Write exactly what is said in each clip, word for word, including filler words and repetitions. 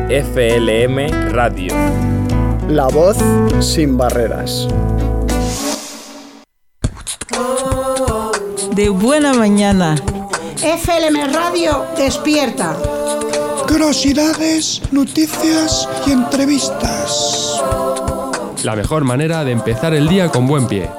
F L M Radio. La voz sin barreras. De buena mañana. F L M Radio despierta. Curiosidades, noticias y entrevistas. La mejor manera de empezar el día con buen pie.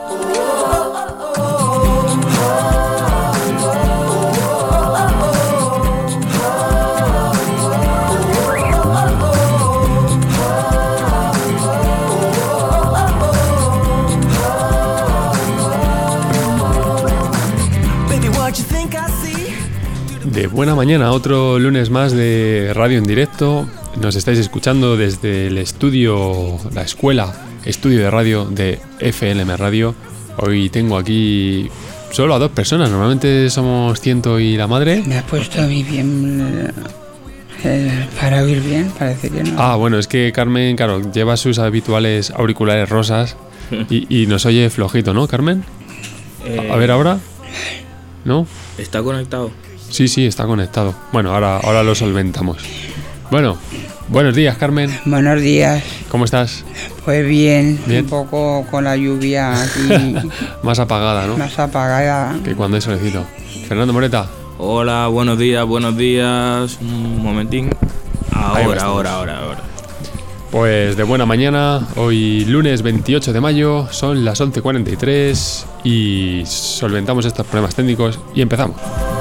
De buena mañana, otro lunes más de radio en directo. Nos estáis escuchando desde el estudio, la escuela, estudio de radio de F L M Radio. Hoy tengo aquí solo a dos personas, normalmente somos ciento y la madre. Me has puesto a mí bien eh, para oír bien, parece que no. Ah, bueno, es que Carmen, claro, lleva sus habituales auriculares rosas y, y nos oye flojito, ¿no, Carmen? Eh... A ver ahora. ¿No? ¿Está conectado? Sí, sí, está conectado. Bueno, ahora, ahora lo solventamos. Bueno, buenos días, Carmen. Buenos días. ¿Cómo estás? Pues bien, bien. Un poco con la lluvia aquí. Más apagada, ¿no? Más apagada. Que cuando hay solecito. Fernando Moreta. Hola, buenos días, buenos días. Un momentín. Ahora, ahora, ahora, ahora. Pues de buena mañana, hoy lunes veintiocho de mayo, son las once cuarenta y tres y solventamos estos problemas técnicos y empezamos.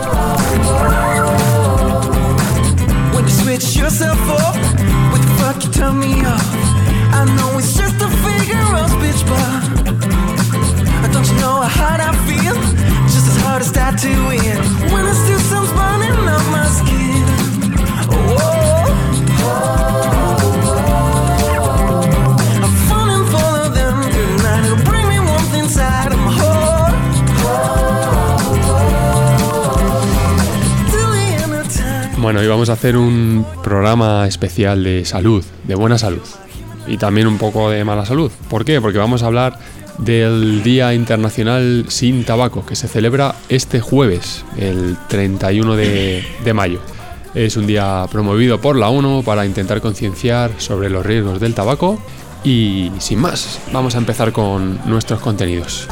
Bueno, hoy vamos a hacer un programa especial de salud, de buena salud y también un poco de mala salud. ¿Por qué? Porque vamos a hablar del Día Internacional Sin Tabaco, que se celebra este jueves, el treinta y uno de mayo. Es un día promovido por la ONU para intentar concienciar sobre los riesgos del tabaco y sin más, vamos a empezar con nuestros contenidos.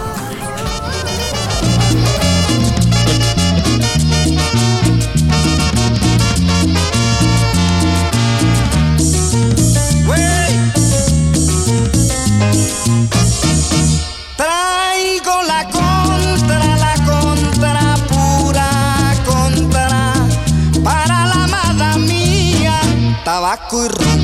Tabaco y ron.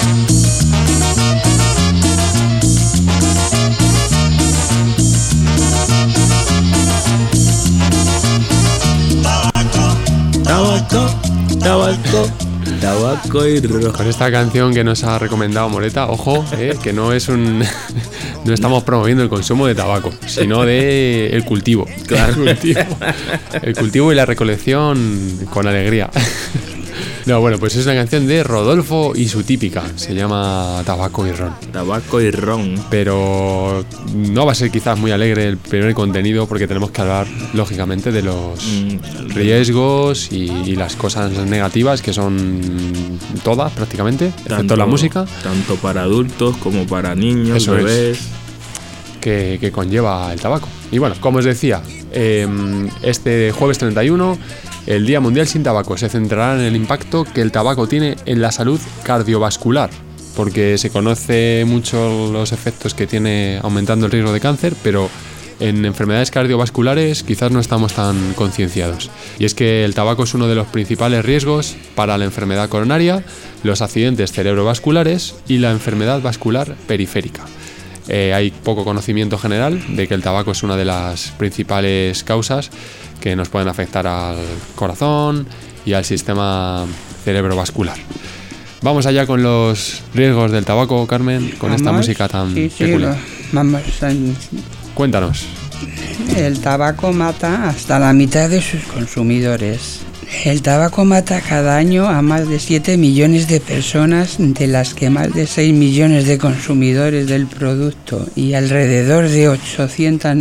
Tabaco, tabaco, tabaco y ron. Con esta canción que nos ha recomendado Moreta, ojo, eh, que no es un no estamos promoviendo el consumo de tabaco, sino de el cultivo. Claro. El cultivo, el cultivo y la recolección con alegría. No, bueno, pues es una canción de Rodolfo y su típica. Se llama Tabaco y Ron. Tabaco y Ron. Pero no va a ser quizás muy alegre el primer contenido porque tenemos que hablar, lógicamente, de los mm. riesgos y, y las cosas negativas que son todas, prácticamente, tanto, excepto la música. Tanto para adultos como para niños, Eso bebés. Es, que, que conlleva el tabaco. Y bueno, como os decía, eh, este jueves treinta y uno... el Día Mundial Sin Tabaco se centrará en el impacto que el tabaco tiene en la salud cardiovascular, porque se conoce mucho los efectos que tiene aumentando el riesgo de cáncer, pero en enfermedades cardiovasculares quizás no estamos tan concienciados. Y es que el tabaco es uno de los principales riesgos para la enfermedad coronaria, los accidentes cerebrovasculares y la enfermedad vascular periférica. Eh, hay poco conocimiento general de que el tabaco es una de las principales causas que nos pueden afectar al corazón y al sistema cerebrovascular. Vamos allá con los riesgos del tabaco, Carmen, con vamos, esta música tan sí, sí, peculiar. Vamos a... Cuéntanos. El tabaco mata hasta la mitad de sus consumidores. El tabaco mata cada año a más de siete millones de personas, de las que más de seis millones de consumidores del producto y alrededor de ochocientas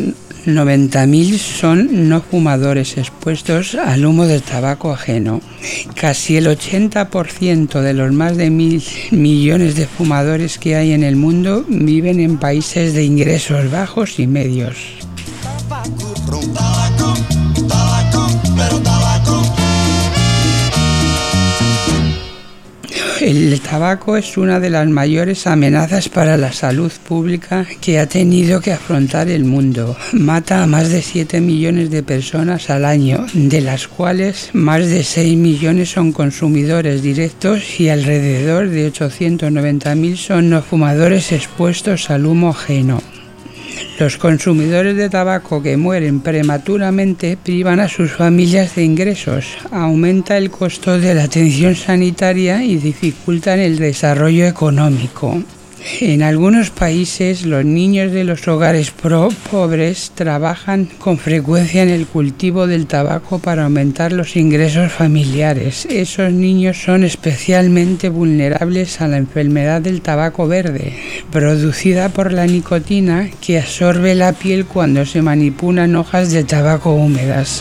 noventa mil son no fumadores expuestos al humo del tabaco ajeno. Casi el ochenta por ciento de los más de mil millones de fumadores que hay en el mundo viven en países de ingresos bajos y medios. Tabaco, tabaco, pero tabaco. El tabaco es una de las mayores amenazas para la salud pública que ha tenido que afrontar el mundo. Mata a más de siete millones de personas al año, de las cuales más de seis millones son consumidores directos y alrededor de ochocientos noventa mil son no fumadores expuestos al humo ajeno. Los consumidores de tabaco que mueren prematuramente privan a sus familias de ingresos, aumenta el costo de la atención sanitaria y dificultan el desarrollo económico. En algunos países, los niños de los hogares pro pobres trabajan con frecuencia en el cultivo del tabaco para aumentar los ingresos familiares. Esos niños son especialmente vulnerables a la enfermedad del tabaco verde, producida por la nicotina que absorbe la piel cuando se manipulan hojas de tabaco húmedas.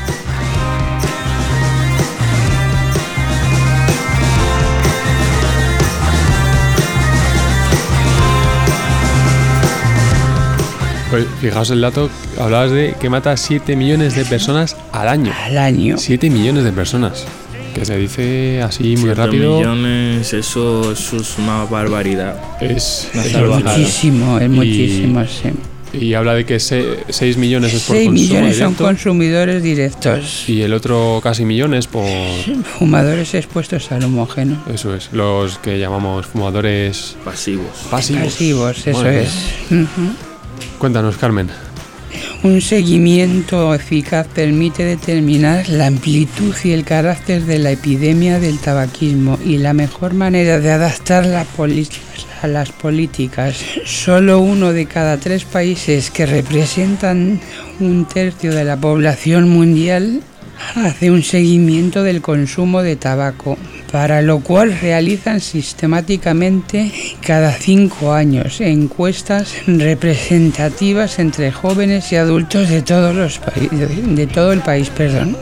Pues fijaos el dato, hablabas de que mata siete millones de personas al año. Al año. siete millones de personas. Que se dice así muy siete rápido. millones, eso, eso es una barbaridad. Es, Una es salvajada. Muchísimo, es Y- muchísimo, sí. Y habla de que seis millones es por seis consumo millones son directo, consumidores directos. y el otro casi millón es por... Fumadores expuestos al homogeno. Eso es, los que llamamos fumadores Pasivos. pasivos. Pasivos, eso Madre es. mía. Ujú. Cuéntanos, Carmen. Un seguimiento eficaz permite determinar la amplitud y el carácter de la epidemia del tabaquismo y la mejor manera de adaptar la poli- a las políticas. Solo uno de cada tres países que representan un tercio de la población mundial hace un seguimiento del consumo de tabaco, para lo cual realizan sistemáticamente cada cinco años encuestas representativas entre jóvenes y adultos de todos los países, de todo el país, perdón.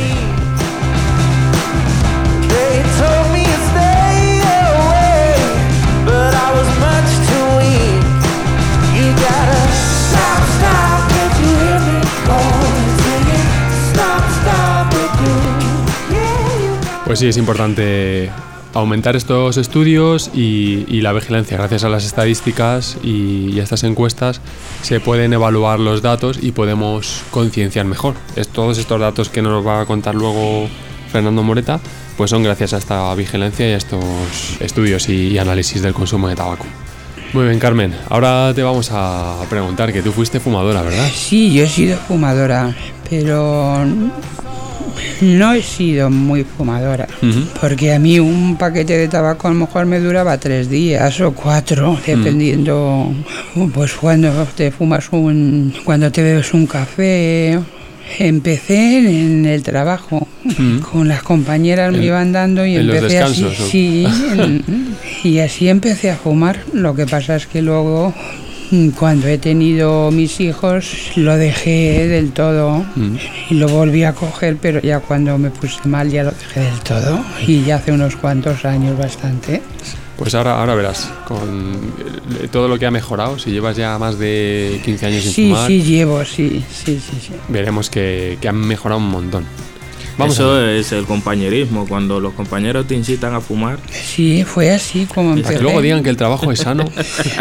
They told me to stay away, but I was much too weak. You gotta stop, stop, can't you hear me calling, singing? Stop, stop it, you. Yeah, you got- Pues sí, es importante aumentar estos estudios y, y la vigilancia. Gracias a las estadísticas y, y a estas encuestas se pueden evaluar los datos y podemos concienciar mejor. Es, todos estos datos que nos va a contar luego Fernando Moreta, pues son gracias a esta vigilancia y a estos estudios y, y análisis del consumo de tabaco. Muy bien, Carmen. Ahora te vamos a preguntar, que tú fuiste fumadora, ¿verdad? Sí, yo he sido fumadora, pero no he sido muy fumadora. Ujú. Porque a mí un paquete de tabaco a lo mejor me duraba tres días o cuatro, dependiendo, pues cuando te fumas un, cuando te bebes un café. Empecé en el trabajo, Mm. con las compañeras me En- iban dando y en los empecé así, descansos, ¿o? sí, en- y así empecé a fumar. Lo que pasa es que luego, cuando he tenido mis hijos, lo dejé del todo Mm. y lo volví a coger, pero ya cuando me puse mal ya lo dejé del todo, y ya hace unos cuantos años bastante. Pues ahora, ahora verás, con eh, todo lo que ha mejorado, si llevas ya más de quince años sin Sí, fumar, sí, llevo, sí, sí, sí, sí. veremos que, que han mejorado un montón. Vamos Eso a ver. es el compañerismo, cuando los compañeros te incitan a fumar. Sí, fue así como Para empecé. que luego digan que el trabajo es sano.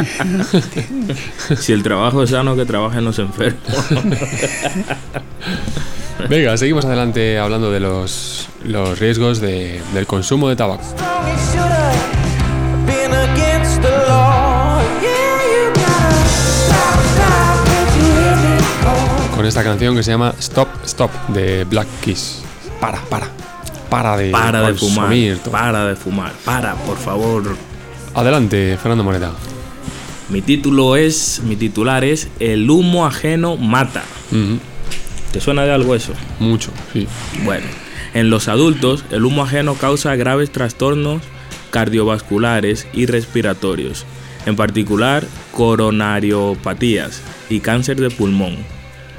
Si el trabajo es sano, que trabajen los enfermos. Venga, seguimos adelante hablando de los, los riesgos de- del consumo de tabaco. strong as should have been against the law. Yeah, you gotta stop, stop, can't you hear me calling? Con esta canción que se llama Stop, Stop, de Black Keys. Para, para. Para de Para de fumar, consumir todo. para de fumar, para, por favor. Adelante, Fernando Moreta. Mi título es, mi titular es El humo ajeno mata. Ujú. ¿Te suena de algo eso? Mucho, sí. Bueno, en los adultos el humo ajeno causa graves trastornos cardiovasculares y respiratorios, en particular coronariopatías y cáncer de pulmón.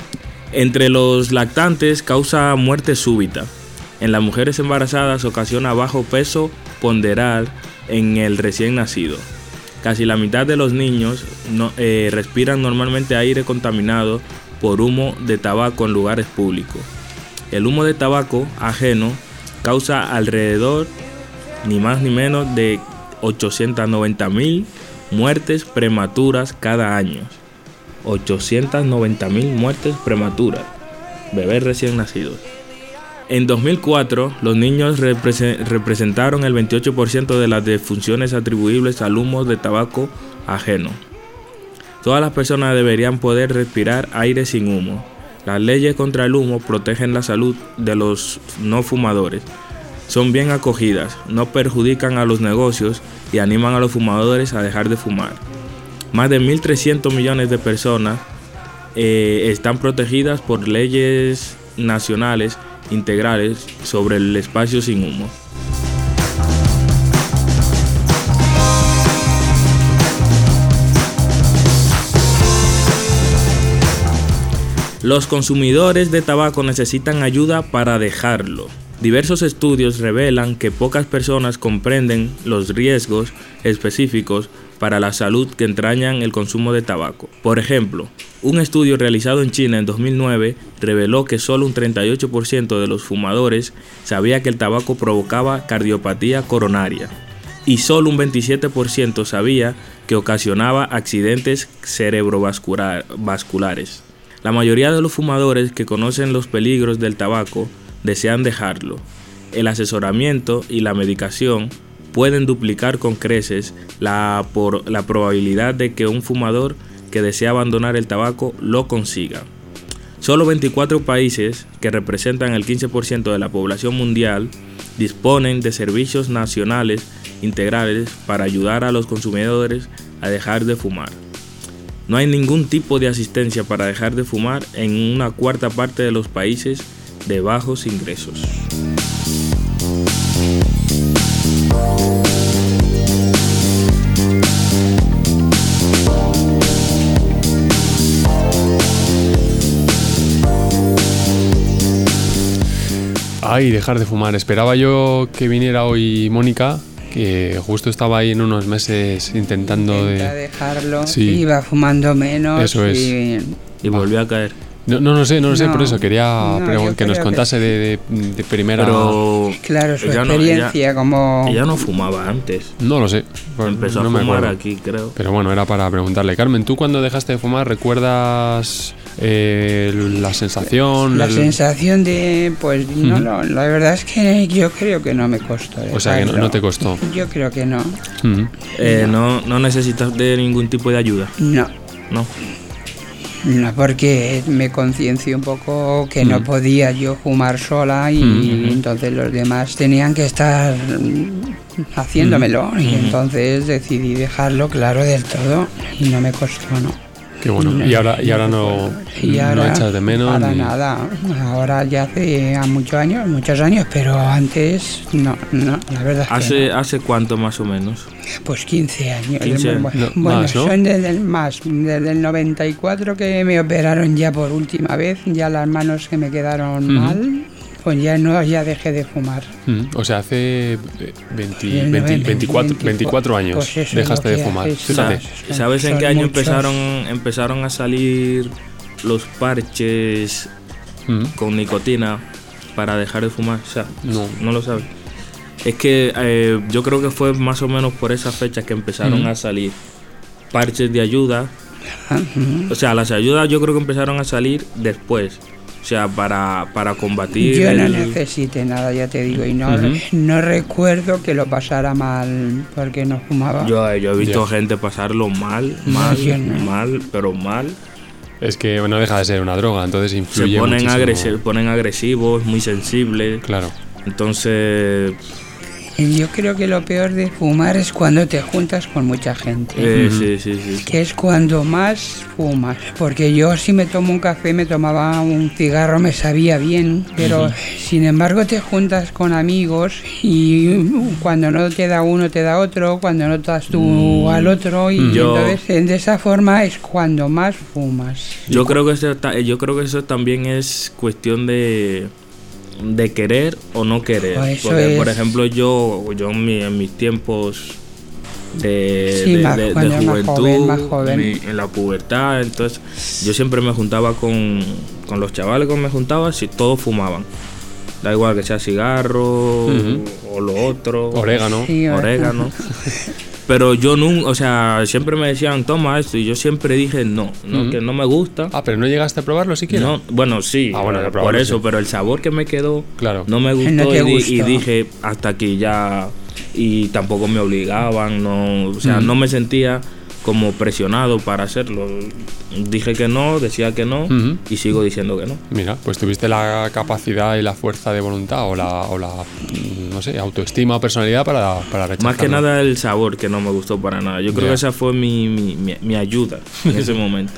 Entre los lactantes causa muerte súbita. En las mujeres embarazadas ocasiona bajo peso ponderal en el recién nacido. Casi la mitad de los niños no, eh, respiran normalmente aire contaminado por humo de tabaco en lugares públicos. El humo de tabaco ajeno causa alrededor, ni más ni menos, de ochocientas noventa mil muertes prematuras cada año. ochocientas noventa mil muertes prematuras, bebés recién nacidos. En dos mil cuatro, los niños represe- representaron el veintiocho por ciento de las defunciones atribuibles al humo de tabaco ajeno. Todas las personas deberían poder respirar aire sin humo. Las leyes contra el humo protegen la salud de los no fumadores. Son bien acogidas, no perjudican a los negocios y animan a los fumadores a dejar de fumar. Más de mil trescientos millones de personas eh, están protegidas por leyes nacionales integrales sobre el espacio sin humo. Los consumidores de tabaco necesitan ayuda para dejarlo. Diversos estudios revelan que pocas personas comprenden los riesgos específicos para la salud que entrañan el consumo de tabaco. Por ejemplo, un estudio realizado en China en dos mil nueve reveló que solo un treinta y ocho por ciento de los fumadores sabía que el tabaco provocaba cardiopatía coronaria y solo un veintisiete por ciento sabía que ocasionaba accidentes cerebrovasculares. La mayoría de los fumadores que conocen los peligros del tabaco desean dejarlo. El asesoramiento y la medicación pueden duplicar con creces la, por, la probabilidad de que un fumador que desea abandonar el tabaco lo consiga. Solo veinticuatro países, que representan el quince por ciento de la población mundial, disponen de servicios nacionales integrales para ayudar a los consumidores a dejar de fumar. No hay ningún tipo de asistencia para dejar de fumar en una cuarta parte de los países de bajos ingresos. Ay, dejar de fumar. Esperaba yo que viniera hoy Mónica, que justo estaba ahí en unos meses intentando Intenta de... dejarlo, Sí. iba fumando menos. Eso es. Y... Y volvió a caer. No, no, no sé, no lo sé, No, por eso quería no, pregun- yo que nos creo que contase de, de, de primera... Pero Claro, su ella no- experiencia como... ella no fumaba antes. No lo sé. pues Empezó no a me fumar acuerdo. aquí, creo. Pero bueno, era para preguntarle. Carmen, ¿tú cuando dejaste de fumar recuerdas eh, la sensación? La el- sensación de, pues no, Ujú. no, la verdad es que yo creo que no me costó. O sea, que no, dejarlo. no te costó. Yo creo que no. Ujú. Eh, no, no necesitas de ningún tipo de ayuda, No, ¿no? no, porque me conciencié un poco que no Mm. podía yo fumar sola y Mm. entonces los demás tenían que estar mm, haciéndomelo y entonces decidí dejarlo claro del todo y no me costó, ¿no? Qué bueno. No, Y ahora, y ahora no, Y no ahora, echas de menos. para ni- nada. Ahora ya hace a muchos años, muchos años, pero antes no, no, la verdad es que ¿Hace, no. ¿Hace cuánto más o menos? Pues quince años. quince. Bueno, No, bueno, más, ¿no? son desde el más, desde el noventa y cuatro que me operaron ya por última vez, ya las manos que me quedaron Ujú. mal, pues ya no, ya dejé de fumar. Mm, O sea, hace veinte, El veinte, veinte, veinticuatro, veinticuatro años pues eso es dejaste lo de que fumar. hace, Fíjate. son- ¿Sabes en son qué año muchos. empezaron, empezaron a salir los parches Mm, con nicotina para dejar de fumar? O sea, No. no lo sabes. Es que eh, yo creo que fue más o menos por esa fecha que empezaron Ujú. a salir parches de ayuda. Ujú. O sea, las ayudas yo creo que empezaron a salir después. O sea, para, para combatir Yo no el- necesité nada, ya te digo, y no, Ujú. no recuerdo que lo pasara mal porque no fumaba. Yo, yo he visto Ya. gente pasarlo mal, No, mal, yo no. mal, pero mal. Es que no deja de ser una droga, entonces Se influye ponen, muchísimo. agresi- ponen agresivos, muy sensibles. Claro. Entonces, Yo creo que lo peor de fumar es cuando te juntas con mucha gente. Eh, sí, sí, sí. Que es cuando más fumas. Porque yo si me tomo un café, me tomaba un cigarro, me sabía bien. Pero uh-huh. sin embargo te juntas con amigos y cuando no te da uno, te da otro. Cuando no te das tú mm. al otro. Y yo, entonces de esa forma es cuando más fumas. Yo creo que eso, yo creo que eso también es cuestión de... de querer o no querer. Pues porque es... por ejemplo yo yo en, mi, en mis tiempos de, sí, de, más, de, de juventud más joven, más joven. Mi, en la pubertad, entonces yo siempre me juntaba con, con los chavales que me juntaba, si todos fumaban, da igual que sea cigarro uh-huh. o lo otro, orégano, sí, orégano. Pero yo nunca, o sea, siempre me decían, toma esto, y yo siempre dije no, no uh-huh. que no me gusta. Ah, pero no llegaste a probarlo siquiera. No, bueno, sí, ah, bueno, por eso, sí. pero el sabor que me quedó claro. no me gustó, no y, di, gustó. y dije hasta aquí ya, y tampoco me obligaban, no, o sea, uh-huh. no me sentía como presionado para hacerlo. Dije que no, decía que no uh-huh. y sigo diciendo que no. Mira, pues tuviste la capacidad y la fuerza de voluntad o la, o la no sé, autoestima o personalidad para, para rechazarlo. Más que nada el sabor que no me gustó para nada. Yo creo yeah. que esa fue mi, mi, mi, mi ayuda en ese momento.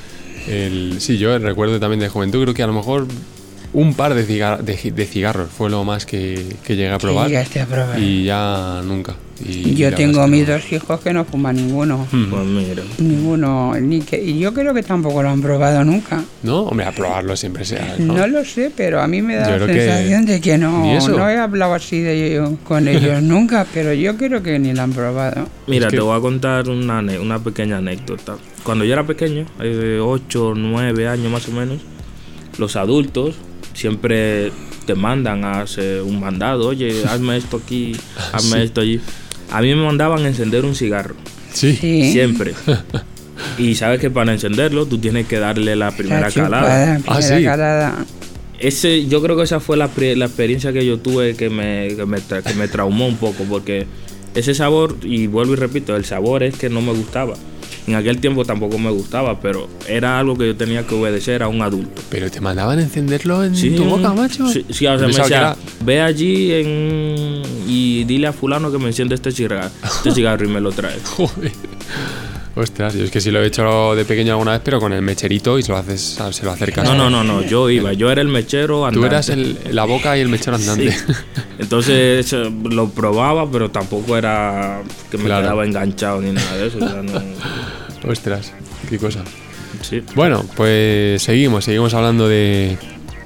El, sí, yo recuerdo también de juventud, creo que a lo mejor un par de, cigar- de, de cigarros fue lo más que, que llegué a probar. Llegaste a probar. Y ya nunca. Y yo tengo no. mis dos hijos que no fuman ninguno. Mm. Pues mira. Ninguno. Ni que, y yo creo que tampoco lo han probado nunca. No, hombre, a probarlo siempre sea. No, no lo sé, pero a mí me da yo la sensación que de que no. No he hablado así de ello, con ellos nunca, pero yo creo que ni lo han probado. Mira, es que... te voy a contar una, una pequeña anécdota. Cuando yo era pequeño, de ocho, nueve años más o menos, los adultos siempre te mandan a hacer un mandado. Oye, hazme esto aquí, hazme sí. esto allí. A mí me mandaban a encender un cigarro. Sí. sí. Siempre. Y sabes que para encenderlo tú tienes que darle la primera la chupada, calada. Primera ah, sí. calada. Ese, yo creo que esa fue la, la experiencia que yo tuve que me, que, me tra- que me traumó un poco, porque ese sabor, y vuelvo y repito, el sabor es que no me gustaba. En aquel tiempo tampoco me gustaba, pero era algo que yo tenía que obedecer a un adulto. ¿Pero te mandaban a encenderlo en sí, tu boca, macho? Sí, sí, o sea, me decía, era... ve allí en... y dile a fulano que me enciende este cigarro, este cigarro y me lo trae. Joder. Ostras, yo es que sí lo he hecho de pequeño alguna vez, pero con el mecherito y se lo haces, se lo acercas. No, no, no, no, yo iba, yo era el mechero andante. Tú eras el, la boca y el mechero andante. Sí. Entonces lo probaba, pero tampoco era que me claro. quedaba enganchado ni nada de eso. O sea, no... Ostras, qué cosa. Sí. Bueno, pues seguimos, seguimos hablando de,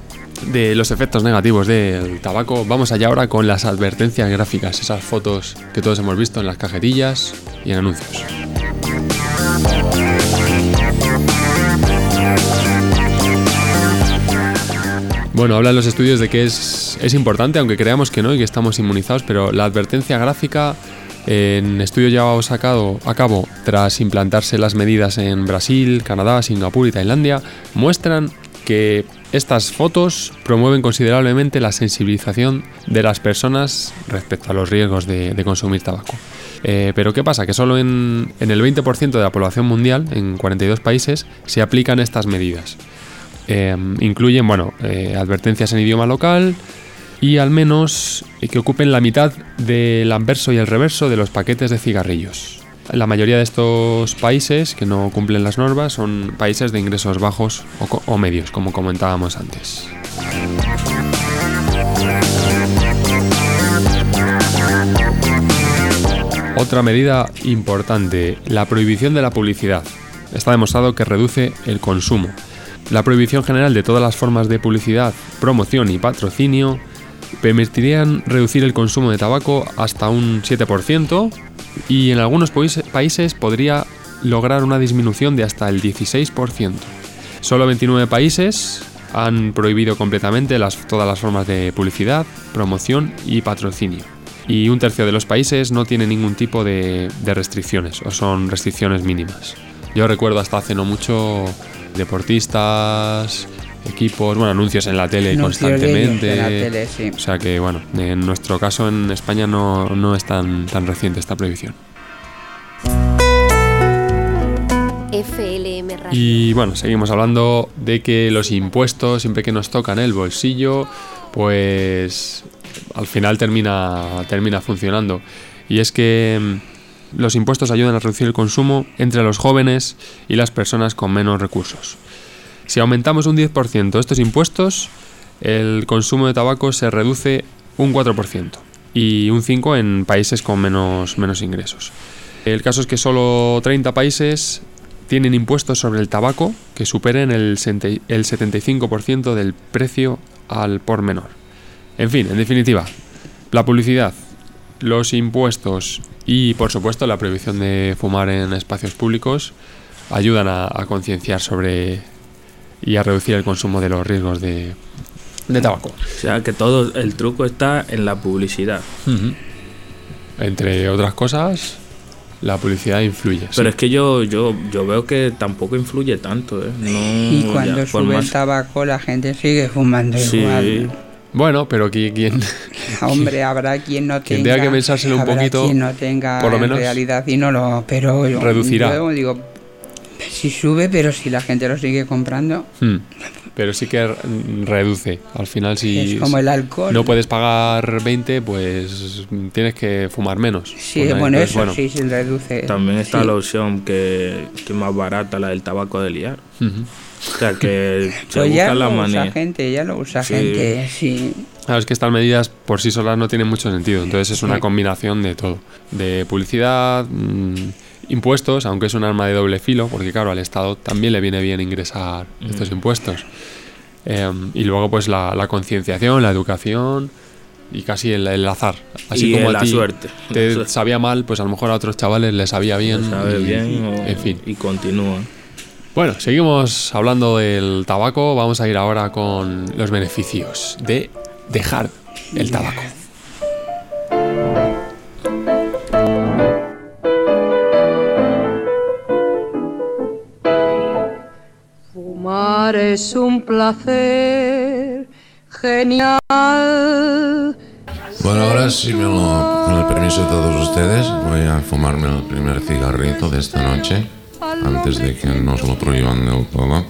de los efectos negativos del tabaco. Vamos allá ahora con las advertencias gráficas, esas fotos que todos hemos visto en las cajetillas y en anuncios. Bueno, hablan los estudios de que es, es importante, aunque creamos que no y que estamos inmunizados, pero la advertencia gráfica en estudios llevados a cabo, a cabo tras implantarse las medidas en Brasil, Canadá, Singapur y Tailandia muestran que estas fotos promueven considerablemente la sensibilización de las personas respecto a los riesgos de, de consumir tabaco. Eh, pero ¿qué pasa? Que solo en, en el veinte por ciento de la población mundial, en cuarenta y dos países, se aplican estas medidas. Eh, incluyen, bueno, eh, advertencias en idioma local y al menos eh, que ocupen la mitad del anverso y el reverso de los paquetes de cigarrillos. La mayoría de estos países que no cumplen las normas son países de ingresos bajos o, o medios, como comentábamos antes. Otra medida importante, la prohibición de la publicidad. Está demostrado que reduce el consumo. La prohibición general de todas las formas de publicidad, promoción y patrocinio permitirían reducir el consumo de tabaco hasta un siete por ciento y en algunos países podría lograr una disminución de hasta el dieciséis por ciento. Solo veintinueve países han prohibido completamente las, todas las formas de publicidad, promoción y patrocinio. Y un tercio de los países no tiene ningún tipo de, de restricciones o son restricciones mínimas. Yo recuerdo hasta hace no mucho deportistas, equipos, bueno, anuncios en la tele anuncios constantemente. En la tele, sí. O sea que, bueno, en nuestro caso en España no, no es tan, tan reciente esta prohibición. F L M Radio. Y bueno, seguimos hablando de que los impuestos, siempre que nos tocan el bolsillo, pues al final termina, termina funcionando. Y es que los impuestos ayudan a reducir el consumo entre los jóvenes y las personas con menos recursos. Si aumentamos un diez por ciento estos impuestos, el consumo de tabaco se reduce un cuatro por ciento y un cinco por ciento en países con menos, menos ingresos. El caso es que solo treinta países tienen impuestos sobre el tabaco que superen el setenta y cinco por ciento del precio al por menor. En fin, en definitiva, la publicidad, los impuestos y, por supuesto, la prohibición de fumar en espacios públicos ayudan a, a concienciar sobre y a reducir el consumo de los riesgos de, de tabaco. O sea, que todo el truco está en la publicidad. Uh-huh. Entre otras cosas, la publicidad influye. Pero sí. es que yo, yo, yo veo que tampoco influye tanto, ¿eh? No, y cuando ya, sube más... el tabaco, la gente sigue fumando sí. igual. Bueno, pero ¿quién? Hombre, habrá quien no quien tenga. tenga que pensárselo un habrá poquito. Quien no tenga por lo menos en realidad y no lo. Pero yo, reducirá. Yo digo, si sube, pero si la gente lo sigue comprando. Hmm. Pero sí que reduce. Al final, si es como el alcohol. No puedes pagar veinte, pues tienes que fumar menos. Sí, pues, bueno, pues, eso bueno. sí se reduce. También está sí. la opción que, que es más barata, la del tabaco de liar. Uh-huh. O sea, que se pues busca ya la lo manera. usa gente, ya lo usa Sí. gente, sí. Claro, es que estas medidas por sí solas no tienen mucho sentido. Entonces es una Sí. combinación de todo. De publicidad, mmm, impuestos, aunque es un arma de doble filo, porque claro, al Estado también le viene bien ingresar mm. estos impuestos. Eh, y luego pues la, la concienciación, la educación y casi el, el azar. Así y como la a ti suerte. te suerte. sabía mal, pues a lo mejor a otros chavales les sabía bien. Le sabe y, bien o, en fin. Y continúa. Bueno, seguimos hablando del tabaco. Vamos a ir ahora con los beneficios de dejar el tabaco. Fumar es un placer genial. Bueno, ahora sí, me lo, con el permiso de todos ustedes, voy a fumarme el primer cigarrito de esta noche, antes de que nos lo prohíban del todo.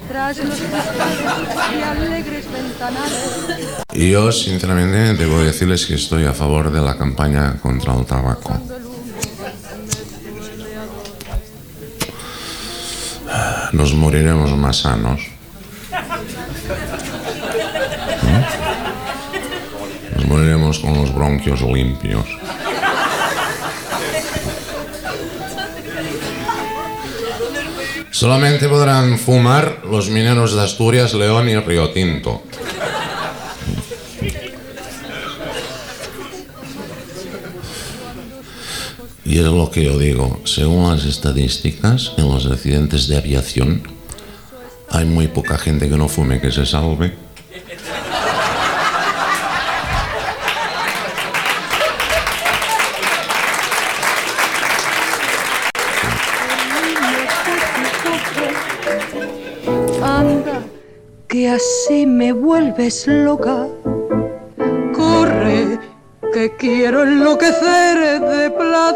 Y yo, sinceramente, debo decirles que estoy a favor de la campaña contra el tabaco. Nos moriremos más sanos. ¿Eh? Nos moriremos con los bronquios limpios. Solamente podrán fumar los mineros de Asturias, León y Río Tinto. Y es lo que yo digo, según las estadísticas, en los accidentes de aviación hay muy poca gente que no fume que se salve. Anda, que así me vuelves loca. Corre, que quiero enloquecer de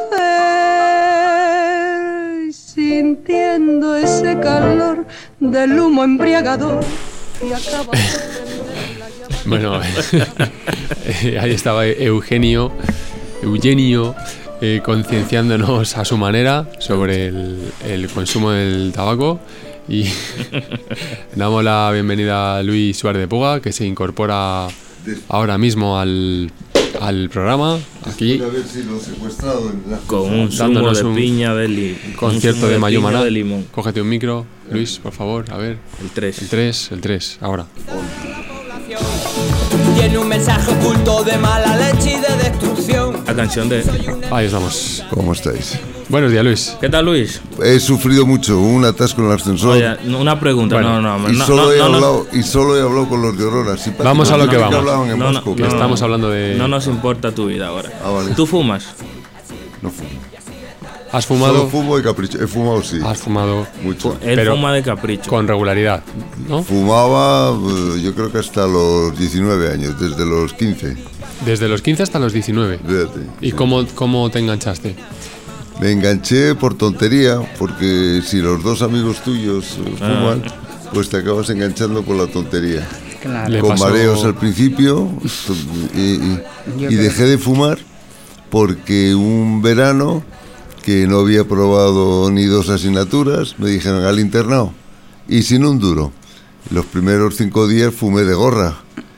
placer, sintiendo ese calor del humo embriagador que acaba de prender la llama. Bueno, ahí estaba Eugenio, Eugenio, eh, concienciándonos a su manera sobre el, el consumo del tabaco. Y damos la bienvenida a Luis Suárez de Puga, que se incorpora ahora mismo al, al programa. Aquí, con un zumo dándonos de un piña de limón. concierto de Mayo Maná. de limón. Cógete un micro, Luis, por favor, a ver. El tres. El tres, el tres, ahora. Tiene un mensaje oculto de mala leche y de destrucción. La canción de... Ahí estamos. ¿Cómo estáis? Buenos días, Luis. ¿Qué tal, Luis? He sufrido mucho, un atasco en el ascensor. Oye, una pregunta, Bueno, no, no, y, no, solo no, he no, hablado, y solo he hablado con los de Aurora. Sí, Vamos a lo que no, vamos. hablaban en No, no, vasco, Que pero estamos hablando de... no nos importa tu vida ahora. Ah, vale. ¿Tú fumas? no fumo. ¿Has Solo fumado? fumo y capricho. He fumado, sí. Has fumado Mucho. Él Pero fuma de capricho. con regularidad, ¿no? Fumaba, eh, yo creo que hasta los diecinueve años, desde los quince. Desde los quince hasta los diecinueve. Fíjate. ¿Y sí. cómo, cómo te enganchaste? Me enganché por tontería, porque si los dos amigos tuyos eh, fuman, pues te acabas enganchando por la tontería. Claro. con pasó- mareos al principio y, y- Yo y creo- dejé de fumar porque un verano que no había probado ni dos asignaturas, me dijeron al internado y sin un duro. Los primeros cinco días fumé de gorra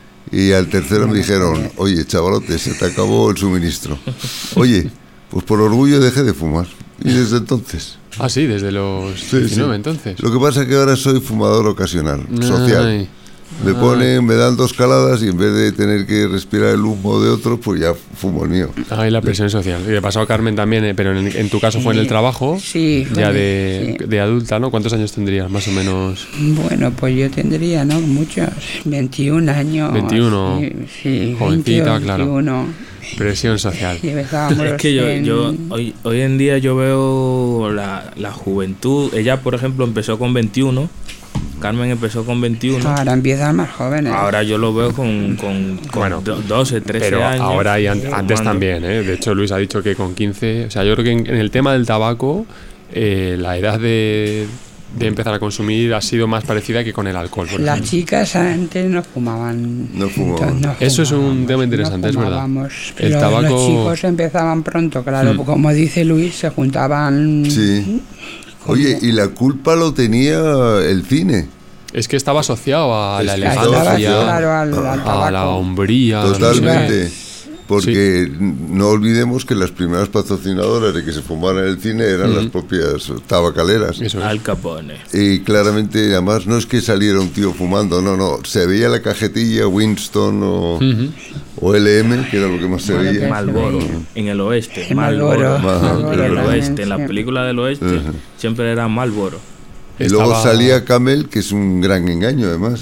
y al tercero me dijeron, oye chavalote, se te acabó el suministro. Oye, pues por orgullo dejé de fumar y desde entonces. Ah, sí, desde los Sí, diecinueve sí. entonces. Lo que pasa es que ahora soy fumador ocasional, social. Ay. Me Ay. ponen, me dan dos caladas y en vez de tener que respirar el humo de otro, pues ya fumo el mío. Ahí la presión social. Y de pasado Carmen también, eh, pero en, en tu caso fue en el trabajo. Sí, Ya bueno, de, de adulta, ¿no? ¿Cuántos años tendrías, más o menos? Bueno, pues yo tendría, ¿no? Muchos, veintiún años. veintiuno. Sí, sí, Jovencita, veinte, claro. veintiuno. Presión social. Y empezábamos Es que yo, en- yo hoy, hoy en día yo veo la, la juventud. Ella, por ejemplo, empezó con veintiuno. Carmen empezó con veintiuno. Ahora empiezan más jóvenes. Ahora yo lo veo con, con, con Bueno, do- doce, trece Pero años. ahora y an- antes fumando. también, ¿eh? De hecho, Luis ha dicho que con quince. O sea, yo creo que en, en el tema del tabaco, eh, la edad de, de empezar a consumir ha sido más parecida que con el alcohol. Por Las ejemplo. chicas antes no fumaban. No fumaban. Entonces, no Eso es un fumábamos, tema interesante, no es verdad. fumábamos. El Pero tabaco- los chicos empezaban pronto, claro. Mm. Como dice Luis, se juntaban. Sí. Oye, y la culpa lo tenía el cine. Es que estaba asociado a la Es que Estaba estaba elegancia, claro al, al a la tabaco. hombría. no sé. Totalmente. Porque no olvidemos que las primeras patrocinadoras de que se fumara en el cine eran Ujú. las propias tabacaleras. Eso es. Al Capone. Y claramente, además, no es que saliera un tío fumando, no, no. Se veía la cajetilla Winston o, Ujú. o L M, que era lo que más se Bueno, veía. que- Malboro, en el oeste. Sí, Marlboro, Malboro. Marlboro En el también, oeste, en la sí. película del oeste, Ajá. siempre era Malboro. Y luego Estaba- salía Camel, que es un gran engaño, además.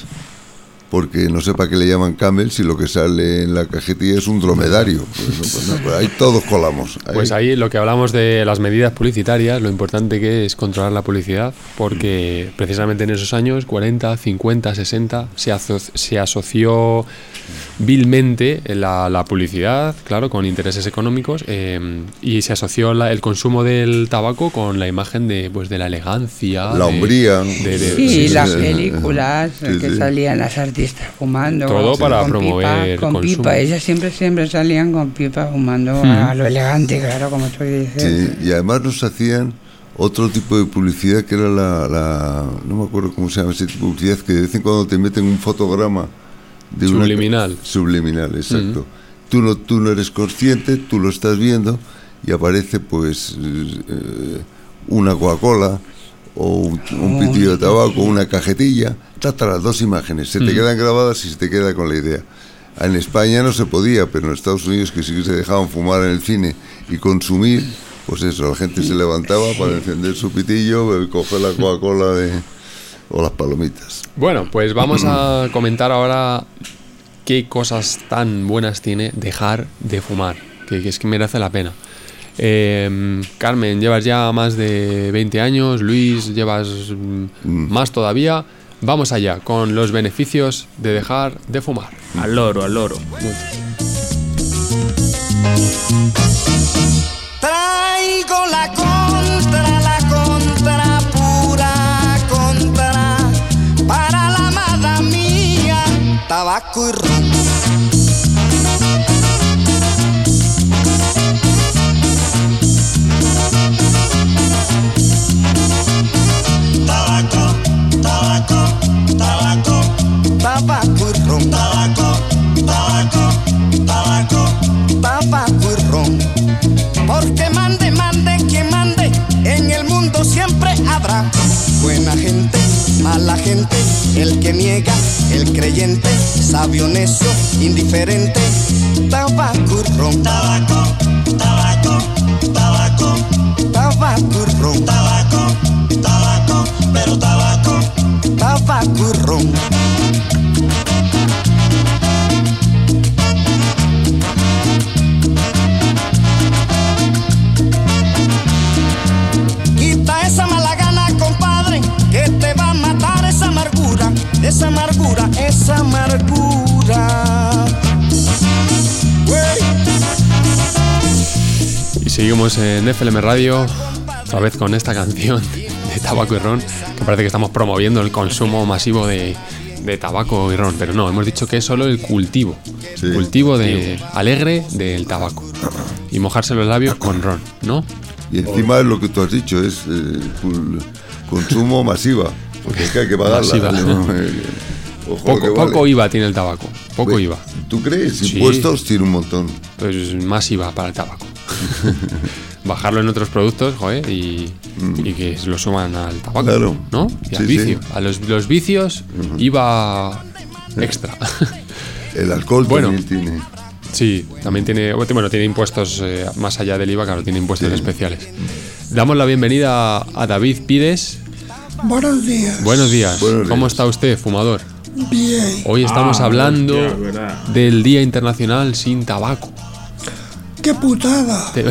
Porque no sé para qué le llaman Camel si lo que sale en la cajetilla es un dromedario. Pues no, pues no, pues ahí todos colamos. Ahí. Pues ahí lo que hablamos de las medidas publicitarias, lo importante que es controlar la publicidad, porque precisamente en esos años, cuarenta, cincuenta, sesenta, se, aso- se asoció vilmente la, la publicidad, claro, con intereses económicos, eh, y se asoció la- el consumo del tabaco con la imagen de, pues, de la elegancia. La de- hombría. de- de- Sí, Sí, las sí. películas Sí, que sí. salían las artistas fumando. Todo para con promover pipa, con consumo. pipa. Ellas siempre siempre salían con pipa fumando Hmm. a lo elegante, claro, como tú dices. Sí, y además nos hacían otro tipo de publicidad que era la, la- no me acuerdo cómo se llama ese tipo de publicidad, que de vez en cuando te meten un fotograma de una- Subliminal. subliminal, exacto. Ujú. Tú no tú no eres consciente, tú lo estás viendo y aparece pues eh, una Coca-Cola o un, un pitillo de tabaco, una cajetilla, trata las dos imágenes, se te Mm. quedan grabadas y se te queda con la idea. En España no se podía, pero en Estados Unidos, que sí que se dejaban fumar en el cine y consumir, pues eso, la gente se levantaba para encender su pitillo y coger la Coca-Cola de, o las palomitas. Bueno, pues vamos a comentar ahora qué cosas tan buenas tiene dejar de fumar, que, que es que merece la pena. Eh, Carmen, llevas ya más de veinte años, Luis, llevas mm, Mm. más todavía. Vamos allá con los beneficios de dejar de fumar. Al loro, al loro. Traigo la contra, la contra, pura contra, para la amada mía, tabaco y ron. Tabaco, tabaco, tabaco, Tabaco y ron, tabaco, tabaco, tabaco. tabaco y ron. Porque mande, mande, quien mande, en el mundo siempre habrá buena gente, mala gente, el que niega, el creyente, sabio, necio, indiferente. Tabaco y ron, Tabaco, tabaco, tabaco, tabaco y ron, tabaco, tabaco, pero tabaco. tabaco y ron. Quita esa mala gana, compadre, que te va a matar esa amargura, esa amargura, esa amargura. Güey. Y seguimos en F L M Radio, otra vez con esta canción de Tabaco y Ron, que parece que estamos promoviendo el consumo masivo de, de tabaco y ron, pero no, hemos dicho que es solo el cultivo. Sí. Cultivo de alegre del tabaco. Y mojarse los labios con ron, ¿no? Y encima es lo que tú has dicho, es eh, cul- consumo masiva, porque es que hay que pagarla. Masiva. Eh, ojo, Poco, que vale. poco I V A tiene el tabaco. Poco Ve, I V A. ¿Tú crees? Sí. Impuestos tiene un montón. Pues más I V A para el tabaco. Bajarlo en otros productos, joder, y, y que lo suman al tabaco, Claro. ¿no? Y al Sí, vicio. sí. A los, los vicios, I V A extra. El alcohol Bueno. también tiene. Sí, también tiene, bueno, tiene impuestos eh, más allá del I V A, claro, tiene impuestos Sí. especiales. Damos la bienvenida a David Pides. Buenos días. Buenos días. Buenos ¿Cómo días. está usted, fumador? Bien. Hoy estamos Ah, hablando hostia, verdad. del Día Internacional sin Tabaco. ¡Qué putada! Te-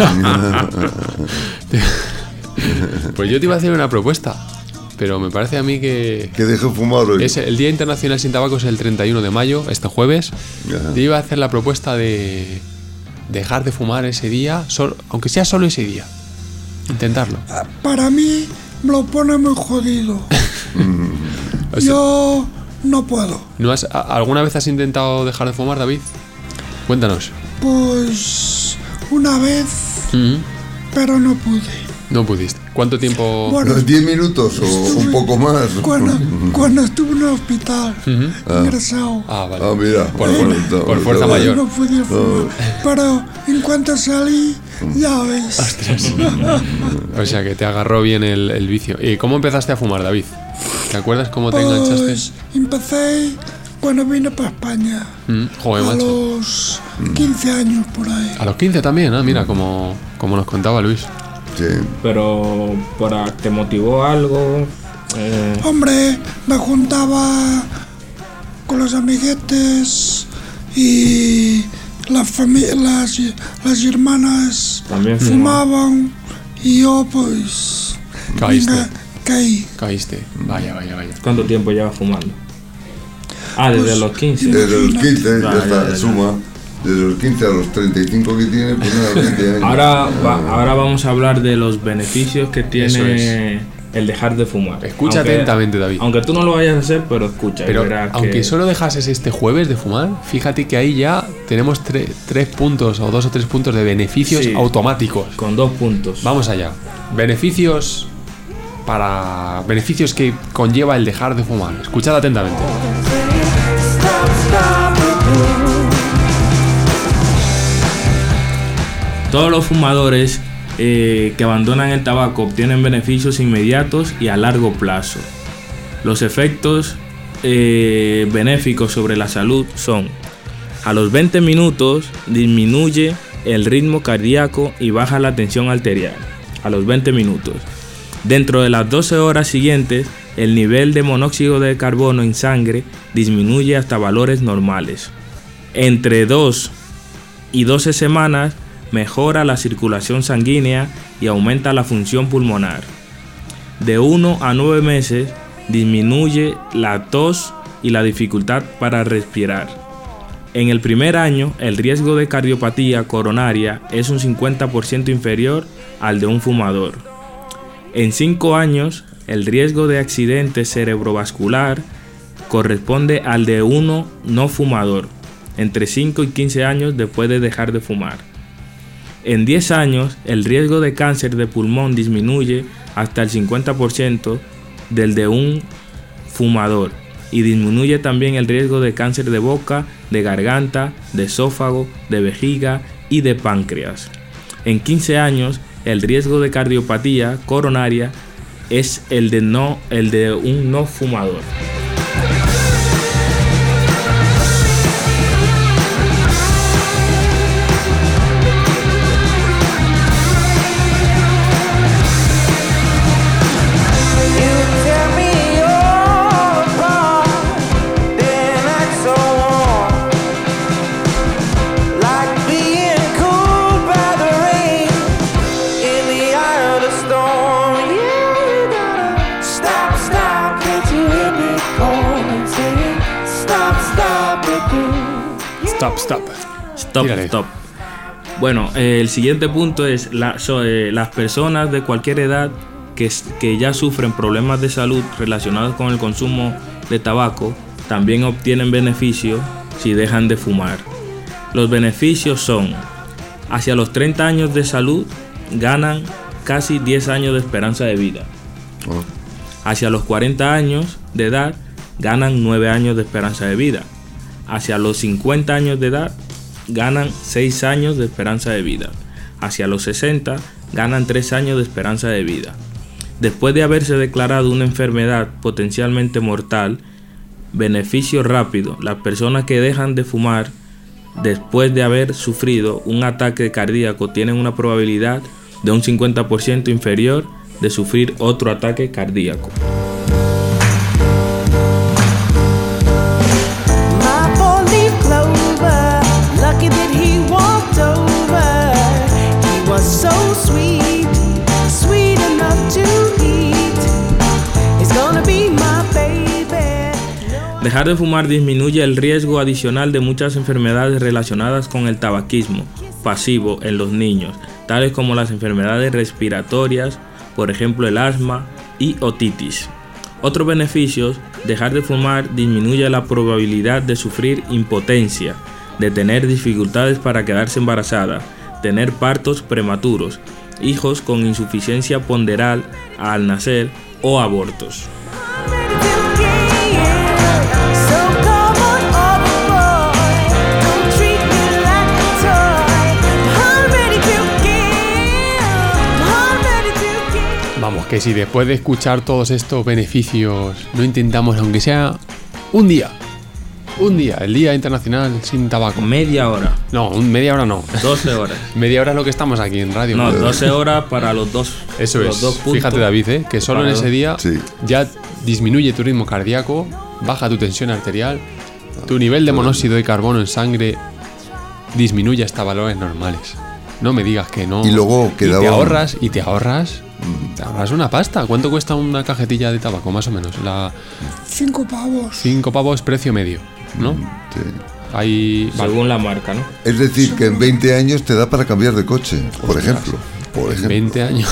Te- Pues yo te iba a hacer una propuesta, pero me parece a mí que Que deje fumar hoy. es el Día Internacional sin Tabaco es el treinta y uno de mayo, este jueves. Ajá. Te iba a hacer la propuesta de dejar de fumar ese día, solo- aunque sea solo ese día. Intentarlo. Para mí me lo pone muy jodido. O sea, Yo no puedo. ¿no has- a- ¿Alguna vez has intentado dejar de fumar, David? Cuéntanos. Pues una vez, Ujú. pero no pude. No pudiste. ¿Cuánto tiempo? Bueno, ¿Unos diez minutos o un poco más? cuando, cuando estuve en el hospital, Ujú. ingresado, Ah, vale. Ah, mira. Por, Bueno, fuer- está- por está fuerza bien. mayor. no podía fumar. Pero en cuanto salí, ya ves. O sea que te agarró bien el, el vicio. ¿Y cómo empezaste a fumar, David? ¿Te acuerdas cómo te enganchaste? Pues empecé cuando vine para España. Mm, joder, A macho. los quince años por ahí. A los quince también, ¿eh? Mira, como, como nos contaba Luis. Sí. Pero para, ¿te motivó algo? Eh, Hombre, me juntaba con los amiguetes y las, fami- las, las hermanas También fumaban y yo pues Caíste. venga, caí. Caíste. Vaya, vaya, vaya. ¿Cuánto tiempo llevas fumando? Ah, desde Pues, los quince. Desde los quince, ya Ah, está, ya, ya. suma. Desde los quince a los treinta y cinco que tiene, pues nada, veinte años. Ahora, va- ahora vamos a hablar de los beneficios que Eso tiene el dejar de fumar. Escucha Aunque- atentamente, David. Aunque tú no lo vayas a hacer, pero escucha. y Pero verás aunque que- solo dejases este jueves de fumar, fíjate que ahí ya tenemos tre- tres puntos o dos o tres puntos de beneficios Sí. automáticos. Con dos puntos. Vamos allá. Beneficios para beneficios que conlleva el dejar de fumar. Escuchad atentamente. Todos los fumadores eh, que abandonan el tabaco obtienen beneficios inmediatos y a largo plazo. Los efectos eh, benéficos sobre la salud son: a los veinte minutos disminuye el ritmo cardíaco y baja la tensión arterial. A los veinte minutos. Dentro de las doce horas siguientes, el nivel de monóxido de carbono en sangre disminuye hasta valores normales. Entre dos y doce semanas mejora la circulación sanguínea y aumenta la función pulmonar. De uno a nueve meses disminuye la tos y la dificultad para respirar. En el primer año, el riesgo de cardiopatía coronaria es un cincuenta por ciento inferior al de un fumador. En cinco años, el riesgo de accidente cerebrovascular corresponde al de uno no fumador, entre cinco y quince años después de dejar de fumar. En diez años, el riesgo de cáncer de pulmón disminuye hasta el cincuenta por ciento del de un fumador y disminuye también el riesgo de cáncer de boca, de garganta, de esófago, de vejiga y de páncreas. En quince años, el riesgo de cardiopatía coronaria es el de, no, el de un no fumador. Stop, stop. Stop, Tírale. stop. Bueno, eh, el siguiente punto es la- so- eh, las personas de cualquier edad que, s- que ya sufren problemas de salud relacionados con el consumo de tabaco también obtienen beneficios si dejan de fumar. Los beneficios son: hacia los treinta años de salud ganan casi diez años de esperanza de vida. Oh. Hacia los cuarenta años de edad ganan nueve años de esperanza de vida. Hacia los cincuenta años de edad ganan seis años de esperanza de vida. Hacia los sesenta ganan tres años de esperanza de vida. Después de haberse declarado una enfermedad potencialmente mortal, beneficio rápido: las personas que dejan de fumar después de haber sufrido un ataque cardíaco tienen una probabilidad de un cincuenta por ciento inferior de sufrir otro ataque cardíaco. Dejar de fumar disminuye el riesgo adicional de muchas enfermedades relacionadas con el tabaquismo pasivo en los niños, tales como las enfermedades respiratorias, por ejemplo el asma y otitis. Otros beneficios: dejar de fumar disminuye la probabilidad de sufrir impotencia, de tener dificultades para quedarse embarazada, tener partos prematuros, hijos con insuficiencia ponderal al nacer o abortos. Vamos, que si después de escuchar todos estos beneficios no intentamos, aunque sea un día, un día, el Día Internacional sin Tabaco. Media hora. No, un, media hora no. doce horas. Media hora es lo que estamos aquí en radio. No, doce horas para los dos. Eso los es. Dos puntos. Fíjate, David, ¿eh? Que solo para en ese día sí. ya disminuye tu ritmo cardíaco, baja tu tensión arterial, tu nivel de monóxido de carbono en sangre disminuye hasta valores normales. No me digas que no. Y luego quedaba... Y te ahorras, y te ahorras, te ahorras una pasta. ¿Cuánto cuesta una cajetilla de tabaco, más o menos? La... Cinco pavos. Cinco pavos, precio medio, ¿no? Sí. Hay... Según la marca, ¿no? Es decir, que en veinte años te da para cambiar de coche, por Ostras. ejemplo. Por ejemplo. veinte años.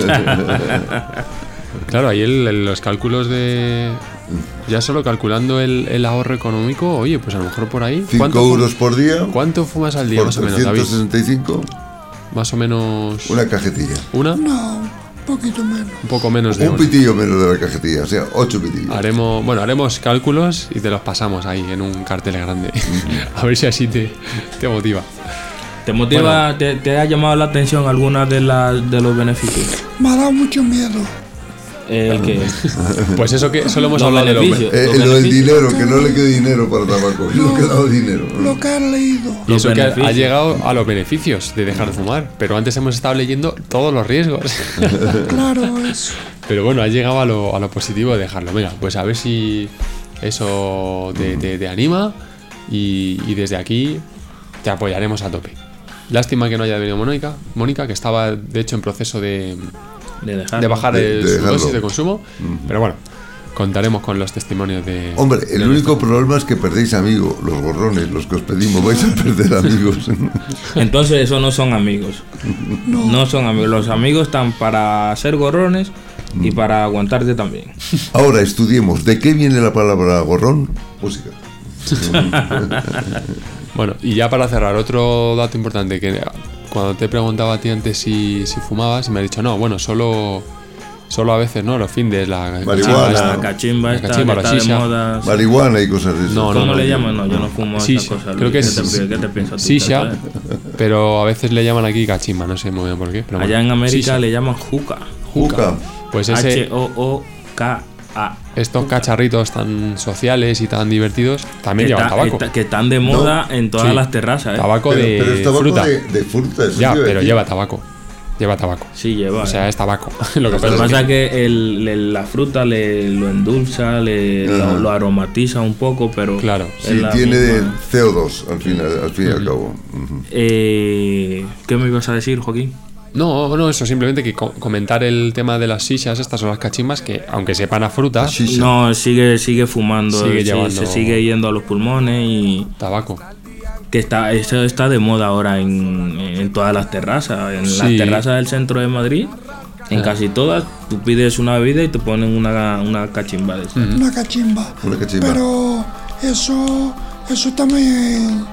Claro, ahí el, el, los cálculos de... Ya solo calculando el, el ahorro económico, oye, pues a lo mejor por ahí... cinco euros por día. ¿Cuánto fumas al día, por más o menos, David? trescientos sesenta y cinco. Más o menos... Una cajetilla. ¿Una? No, un poquito menos. Un poco menos de Un una. pitillo menos de la cajetilla, o sea, ocho pitillos. Haremos, bueno, haremos cálculos y te los pasamos ahí en un cartel grande. A ver si así te, te motiva. ¿Te motiva, bueno, te, te ha llamado la atención alguna de, las de los beneficios? Me ha dado mucho miedo. ¿El qué? Pues eso que solo hemos los hablado beneficios, de los, eh, lo del dinero, que no le quede dinero para tabaco. No, no le quedado dinero. ¿No? Lo que has leído. Y eso que ha, ha llegado a los beneficios de dejar de fumar. Pero antes hemos estado leyendo todos los riesgos. Claro, eso. Pero bueno, ha llegado a lo, a lo positivo de dejarlo. Venga, pues a ver si eso te, te, te anima. Y, y desde aquí te apoyaremos a tope. Lástima que no haya venido Mónica, Mónica, que estaba de hecho en proceso de... De, dejarlo. de bajar de, el, de su dosis de consumo, uh-huh. Pero bueno, contaremos con los testimonios de... Hombre, el de único nuestro... problema es que perdéis amigos, los gorrones, los que os pedimos, vais a perder amigos. Entonces eso no son amigos. No. No son amigos. Los amigos están para ser gorrones y para aguantarte también. Ahora estudiemos, ¿de qué viene la palabra gorrón? Música. Bueno, y ya para cerrar, otro dato importante que... Cuando te preguntaba a ti antes si, si fumabas, y me has dicho, no, bueno, solo solo a veces, ¿no? Los findes, la marihuana, la cachimba, esta, cachimba, la shisha, moda, marihuana y cosas de eso. No, ¿Cómo no, le no, llaman? No, yo no fumo sí, esa cosa. Creo que ¿Qué, es te, ¿Qué te piensas tú? Shisha, pero a veces le llaman aquí cachimba, no sé muy bien por qué. Pero allá bueno, en América shisha. Le llaman juca. Juca. Pues ese... H O O K A. Estos cacharritos tan sociales y tan divertidos también que llevan ta, tabaco. Que, que están de moda no, en todas sí, las terrazas. ¿eh? Tabaco pero, de pero es tabaco fruta. De, de fruta ya, pero lleva tabaco. Lleva tabaco. Sí, lleva. O sea, eh. es tabaco. Lo que pasa, pasa, pasa es que, que el, el, la fruta le, lo endulza, le, uh-huh. lo, lo aromatiza un poco, pero... Claro. Sí, tiene misma... C O dos al, final, al fin y uh-huh. al cabo. Uh-huh. Eh, ¿Qué me ibas a decir, Joaquín? No, no, eso simplemente que co- comentar el tema de las shishas, estas son las cachimbas que, aunque sepan a fruta, no, sigue sigue fumando, sigue se, llevando se sigue yendo a los pulmones y tabaco. Que está, eso está de moda ahora en, en todas las terrazas, en sí. las terrazas del centro de Madrid, en ah. casi todas, tú pides una bebida y te ponen una, una cachimba de eso. Una cachimba. Una cachimba. Pero eso, eso también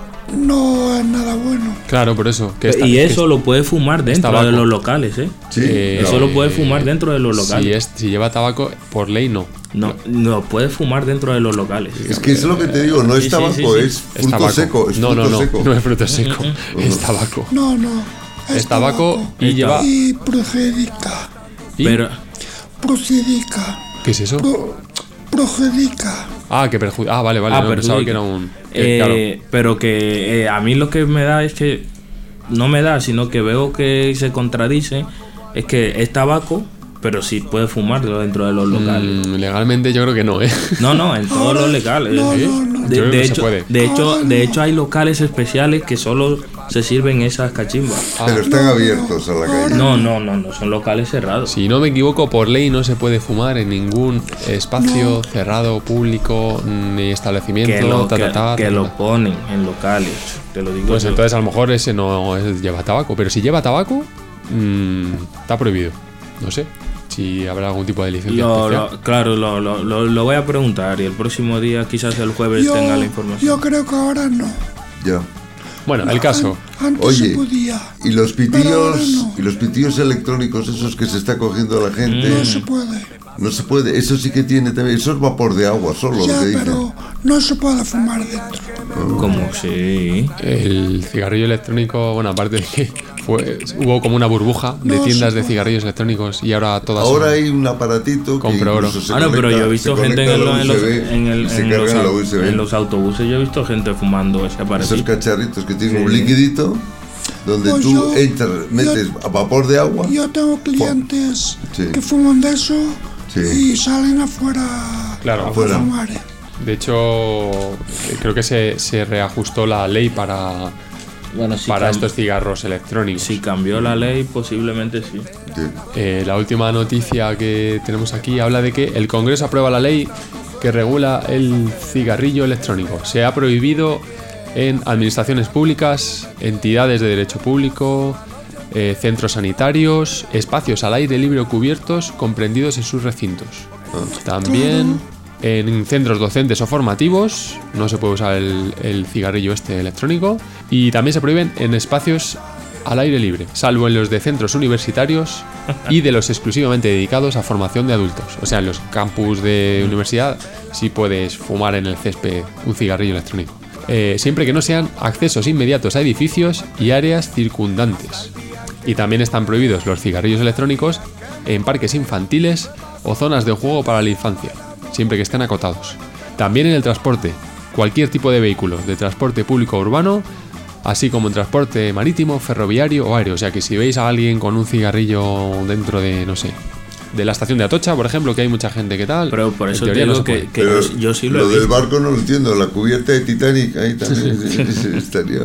no es nada bueno. Claro, por eso. Que y eso que lo puede fumar dentro de los locales, ¿eh? Sí, eh, eso lo puede fumar dentro de los locales. Si, es, si lleva tabaco, por ley no. No, no puede fumar dentro de los locales. Es que es lo que te digo, no es Sí, sí, tabaco, sí, sí. es Es fruto tabaco. seco. Es no, fruto no, no, seco. no es fruto seco, es tabaco. No, no. Es tabaco y Es lleva. Y procedica. y- Pero Procedica. ¿Qué es eso? Pro, procedica. Ah, que perjudica. Ah, vale, vale. Ah, no, pensaba perjudica. que era un. que, claro. Eh, Pero que eh, a mí lo que me da es que no me da, sino que veo que se contradice. Es que es tabaco, pero sí puede fumarlo dentro de los locales. Mm, legalmente yo creo que no, ¿eh? No, no, en todos los locales. No, ¿sí? no, no. De, Yo creo de que se hecho, puede. de hecho, de hecho hay locales especiales que solo se sirven esas cachimbas. Pero están abiertos a la calle. No, no, no, no, son locales cerrados. Si no me equivoco, por ley no se puede fumar en ningún espacio cerrado, público, ni establecimiento, Que, lo, ta, que, ta, ta, que ta, lo ta. ponen en locales. Te lo digo Pues yo. entonces a lo mejor ese no es- lleva tabaco. Pero si lleva tabaco, mm, está prohibido. No sé si habrá algún tipo de licencia Lo- especial. lo- claro, lo, lo, lo, lo voy a preguntar y el próximo día, quizás el jueves, Yo, tenga la información. yo creo que ahora no. Ya. Bueno, el caso. Antes Oye, se podía. y los Pero pitillos, ahora no. y los pitillos electrónicos, esos que se está cogiendo la gente, No se puede. no se puede. Eso sí que tiene también. Eso es vapor de agua, solo Ya, lo que dicen. pero no se puede fumar dentro. Como sí. El cigarrillo electrónico, bueno, aparte de que fue, hubo como una burbuja de No, tiendas sí, de no. cigarrillos electrónicos y ahora todas Ahora son- hay un aparatito que Compro oro. incluso se Ah, no, pero conecta- yo he visto se gente en, conecta el- a en la los, U S B en, el- y se en carga los en la au- U S B. en los autobuses. Yo he visto gente fumando ese Esos aparatito. cacharritos que tienen Sí. un liquidito donde Pues tú yo- entras, metes a vapor de agua. Yo tengo clientes Sí. que fuman de eso Sí. y salen afuera Claro, a Afuera. fumar. De hecho, eh, creo que se, se reajustó la ley para, Bueno, si, para cam- estos cigarros electrónicos. si cambió la ley, posiblemente sí. Sí. Eh, la última noticia que tenemos aquí habla de que el Congreso aprueba la ley que regula el cigarrillo electrónico. Se ha prohibido en administraciones públicas, entidades de derecho público, eh, centros sanitarios, espacios al aire libre o cubiertos comprendidos en sus recintos. También en centros docentes o formativos no se puede usar el, el cigarrillo este electrónico. Y también se prohíben en espacios al aire libre, salvo en los de centros universitarios y de los exclusivamente dedicados a formación de adultos. O sea, en los campus de universidad sí puedes fumar en el césped un cigarrillo electrónico. Eh, siempre que no sean accesos inmediatos a edificios y áreas circundantes. Y también están prohibidos los cigarrillos electrónicos en parques infantiles o zonas de juego para la infancia, siempre que estén acotados. También en el transporte, cualquier tipo de vehículo de transporte público urbano, así como en transporte marítimo, ferroviario o aéreo. O sea que si veis a alguien con un cigarrillo dentro de, no sé, de la estación de Atocha, por ejemplo, que hay mucha gente que tal. Pero por en eso te teoría no digo se que, puede. que Pero yo, yo sí lo, lo he del visto. barco no lo entiendo. La cubierta de Titanic ahí también estaría.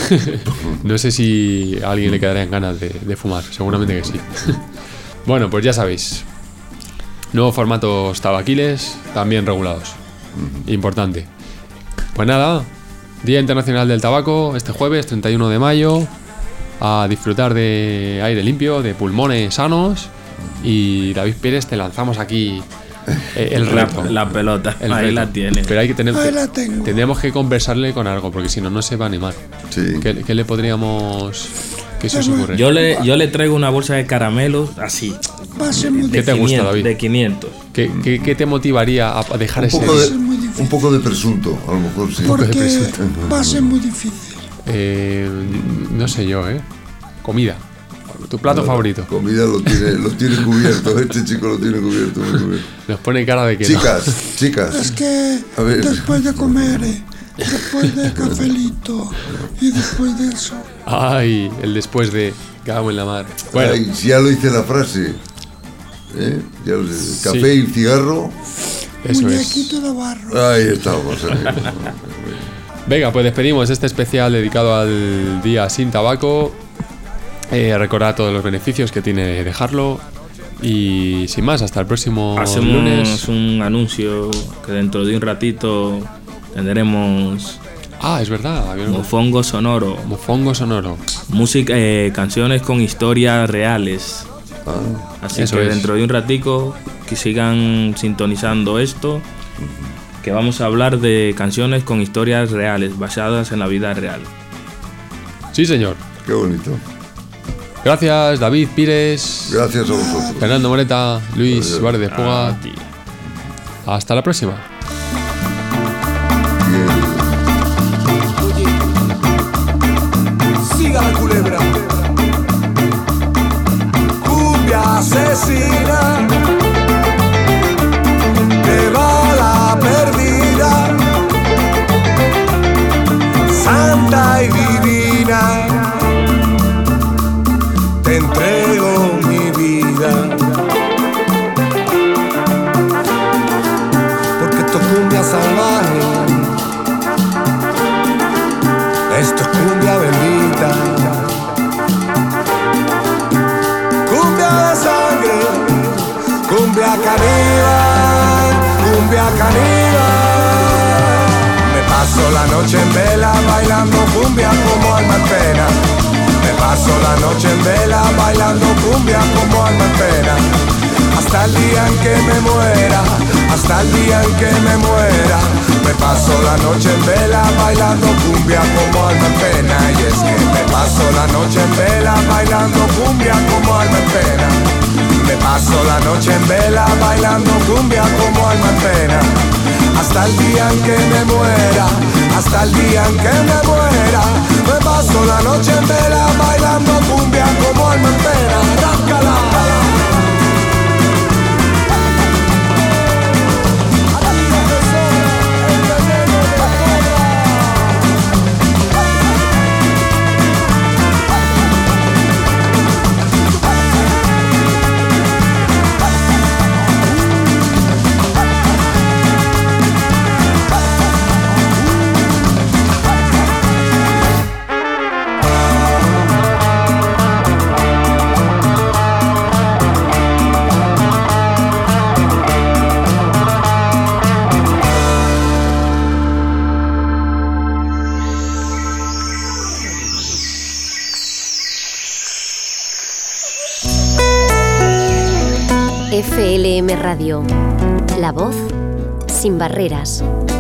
No sé si a alguien le quedarían ganas de, de fumar, seguramente que sí. Bueno, pues ya sabéis. Nuevos formatos tabaquiles, también regulados. Importante. Pues nada, Día Internacional del Tabaco, este jueves, treinta y uno de mayo. A disfrutar de aire limpio, de pulmones sanos. Y David Pérez, te lanzamos aquí eh, el La, reto. la pelota, El ahí reto. la tienes. Pero hay que tener. Ahí la tengo. Tendríamos que conversarle con algo, porque si no, no se va a animar. Sí. ¿Qué, qué le podríamos.? ¿Qué se os ocurre? Yo le, yo le traigo una bolsa de caramelos así. Va a ser muy ¿Qué te difícil. gusta, quinientos, David? De quinientos. ¿Qué, qué, qué te motivaría a dejar Un ese.? poco, de, muy difícil. un poco de presunto, a lo mejor sí. Porque va a ser muy difícil. Eh, no sé yo, ¿eh? Comida. ¿Tu plato favorito? Comida lo tiene, lo tiene cubierto. Este chico lo tiene cubierto. Muy cubierto. Nos pone cara de que no. Chicas, chicas. Es que A ver. después de comer, eh, después de cafelito y después de eso, Ay, el después de. Cago en la mar. Bueno, Ay, si ya lo hice la frase. ¿Eh? Ya lo sé. Café y cigarro. eso es. muñequito de barro. Ahí estamos. eh. Venga, pues despedimos este especial dedicado al día sin tabaco. Eh, recordad todos los beneficios que tiene dejarlo. Y sin más, hasta el próximo Hacemos lunes. un anuncio que dentro de un ratito tendremos Ah, es verdad. había un- Mofongo Sonoro. Mofongo sonoro. Música, eh, canciones con historias reales. Así Eso que es. dentro de un ratico que sigan sintonizando esto que vamos a hablar de canciones con historias reales, basadas en la vida real. Sí, señor. Qué bonito. Gracias, David Pires. Gracias a vosotros. Fernando Moreta, Luis Suárez de Puga. Hasta la próxima. Siga la culebra. Cumbia asesina de bala perdida, santa y divina, te entrego mi vida, porque esto es cumbia salvaje, esto es cumbia bendita, cumbia de sangre, cumbia caníbal, cumbia caníbal. Me paso la noche en vela bailando cumbia como alma en pena. Me paso la noche en vela bailando cumbia como alma en pena. Hasta el día en que me muera, hasta el día en que me muera. Me paso la noche en vela bailando cumbia como alma en pena. Y es que me paso la noche en vela bailando cumbia como alma en pena. Me paso la noche en vela bailando cumbia como alma en pena. Hasta el día en que me muera, hasta el día en que me muera. Me paso la noche en vela bailando cumbia como alma en pena. Arráncala. F L M Radio, la voz sin barreras.